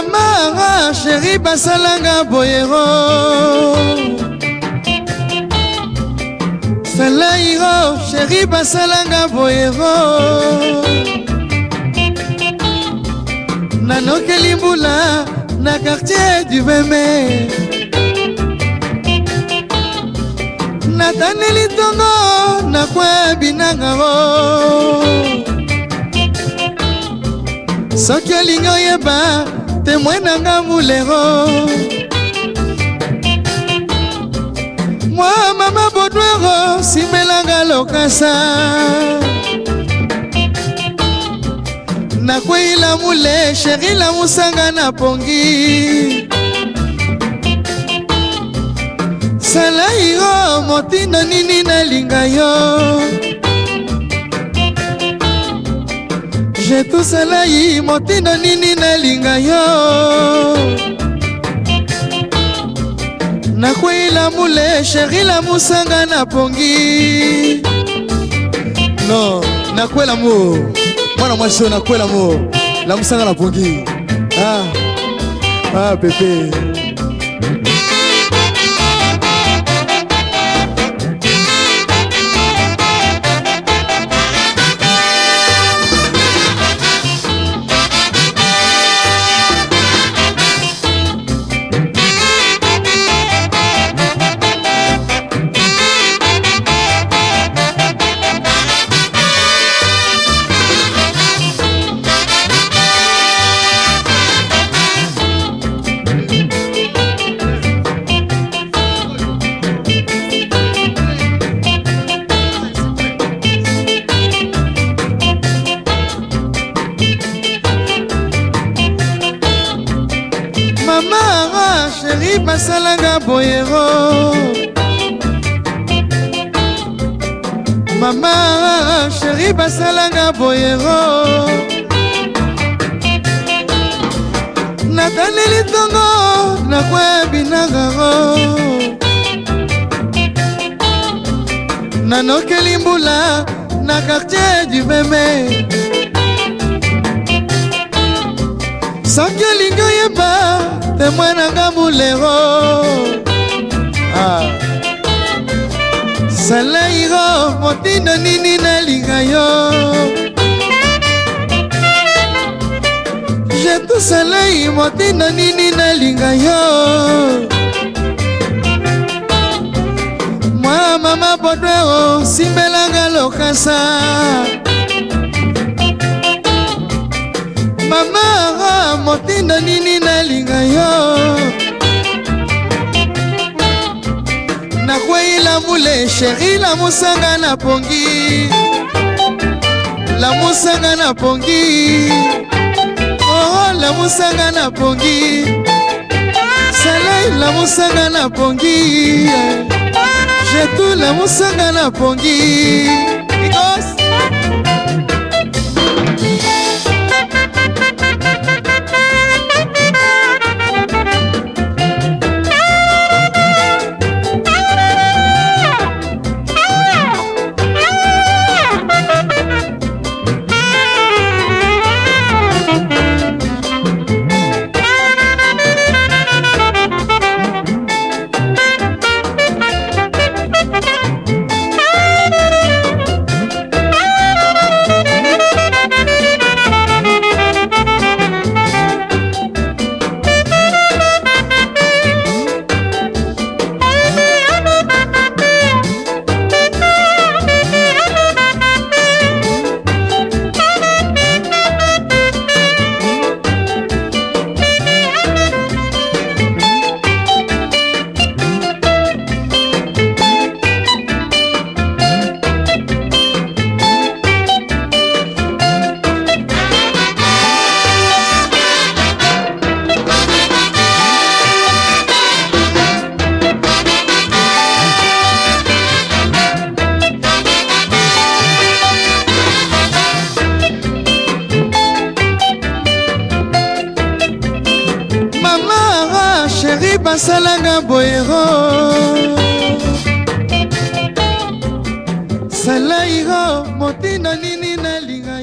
Mama chéri basalanga boyero Salairo chéri basalanga boyero Nanokeli mbula na quartier du Veme Nataneli tongo na kwa binangaro Soki olingi oyeba témoin nanga mulero Moi mama bodwero simelanga lokasa Nakwei mule chéri la musanga na pongi Salairo motindo nini nalinga yo J'ai tout salai motindo nini nalinga yo Nakwei mule chéri la musanga na pongi Non, nakwei l'amour Mwana mwasho nakwei l'amour La musanga na pongi Ah, bébé Mama chéri basalanga boyero Mama chéri basalanga boyero Nataneli tongo na kwa binangaro Nanokeli mbula na quartier du Veme Soki olingi oyeba témoin nanga mulero Salairo motindo nini nalinga yo J'ai tout salai motindo nini nalinga yo Moi mama bodwero simbelanga lokasa Mama motindo nini nalinga yo Nakwei mule chéri la musanga na pongi La musanga na pongi Oh la musanga na pongi Salai la musanga na pongi J'ai tout la musanga na pongi Igos basalanga boyero Salairo motindo nini nalinga